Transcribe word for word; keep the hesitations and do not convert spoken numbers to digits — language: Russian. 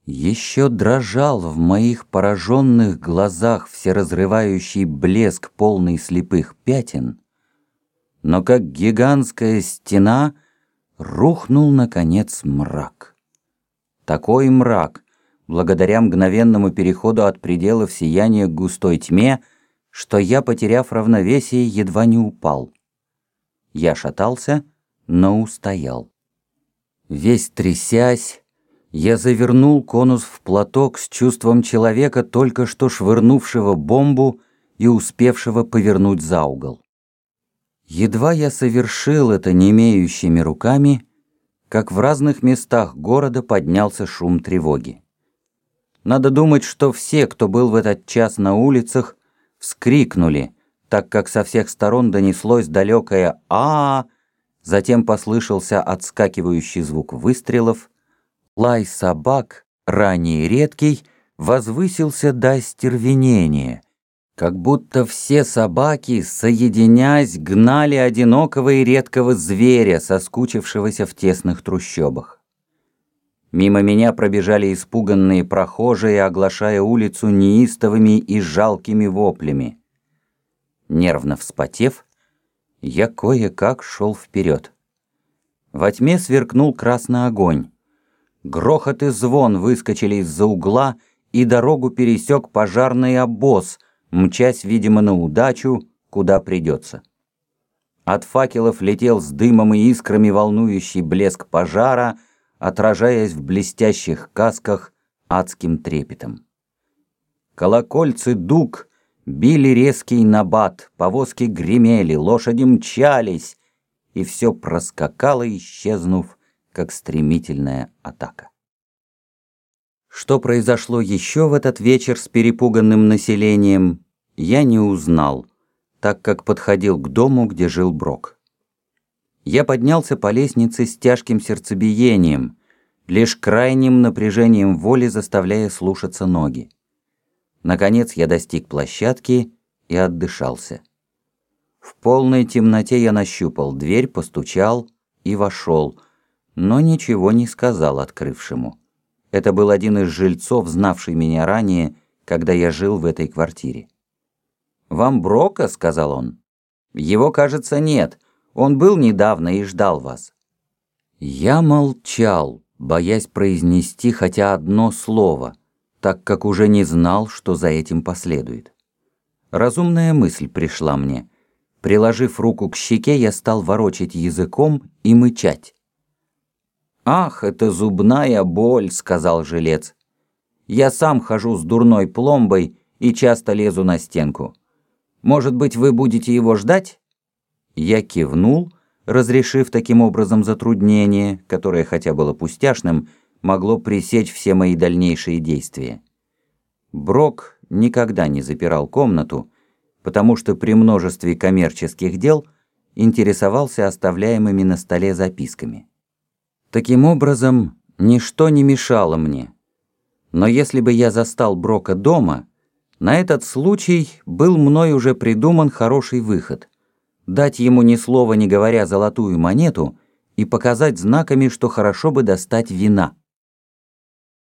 Еще дрожал в моих пораженных глазах всеразрывающий блеск, полный слепых пятен, но как гигантская стена рухнул, наконец, мрак. Такой мрак, благодаря мгновенному переходу от пределов сияния к густой тьме, что я, потеряв равновесие, едва не упал. Я шатался, но устоял. Весь трясясь, я завернул конус в платок с чувством человека, только что швырнувшего бомбу и успевшего повернуть за угол. Едва я совершил это немеющими руками, как в разных местах города поднялся шум тревоги. Надо думать, что все, кто был в этот час на улицах, вскрикнули, так как со всех сторон донеслось далекое «а-а», затем послышался отскакивающий звук выстрелов, лай собак, ранее редкий, возвысился до остервенения, как будто все собаки, соединяясь, гнали одинокого и редкого зверя, соскучившегося в тесных трущобах. Мимо меня пробежали испуганные прохожие, оглашая улицу неистовыми и жалкими воплями. Нервно вспотев, я кое-как шел вперед. Во тьме сверкнул красный огонь. Грохот и звон выскочили из-за угла, и дорогу пересек пожарный обоз, мчась, видимо, на удачу, куда придется. От факелов летел с дымом и искрами волнующий блеск пожара, отражаясь в блестящих касках адским трепетом. Колокольцы дуг били резкий набат, повозки гремели, лошади мчались, и все проскакало, исчезнув, как стремительная атака. Что произошло еще в этот вечер с перепуганным населением, я не узнал, так как подходил к дому, где жил Брок. Я поднялся по лестнице с тяжким сердцебиением, лишь крайним напряжением воли заставляя слушаться ноги. Наконец я достиг площадки и отдышался. В полной темноте я нащупал дверь, постучал и вошел, но ничего не сказал открывшему. Это был один из жильцов, знавший меня ранее, когда я жил в этой квартире. «Вам Брока?» — сказал он. «Его, кажется, нет. Он был недавно и ждал вас». Я молчал, боясь произнести хотя одно слово, так как уже не знал, что за этим последует. Разумная мысль пришла мне. Приложив руку к щеке, я стал ворочать языком и мычать. «Ах, это зубная боль», — сказал жилец. «Я сам хожу с дурной пломбой и часто лезу на стенку. Может быть, вы будете его ждать?» Я кивнул, разрешив таким образом затруднение, которое, хотя было пустяшным, могло пресечь все мои дальнейшие действия. Брок никогда не запирал комнату, потому что при множестве коммерческих дел интересовался оставляемыми на столе записками. Таким образом, ничто не мешало мне. Но если бы я застал Брока дома, на этот случай был мной уже придуман хороший выход — дать ему ни слова не говоря золотую монету и показать знаками, что хорошо бы достать вина.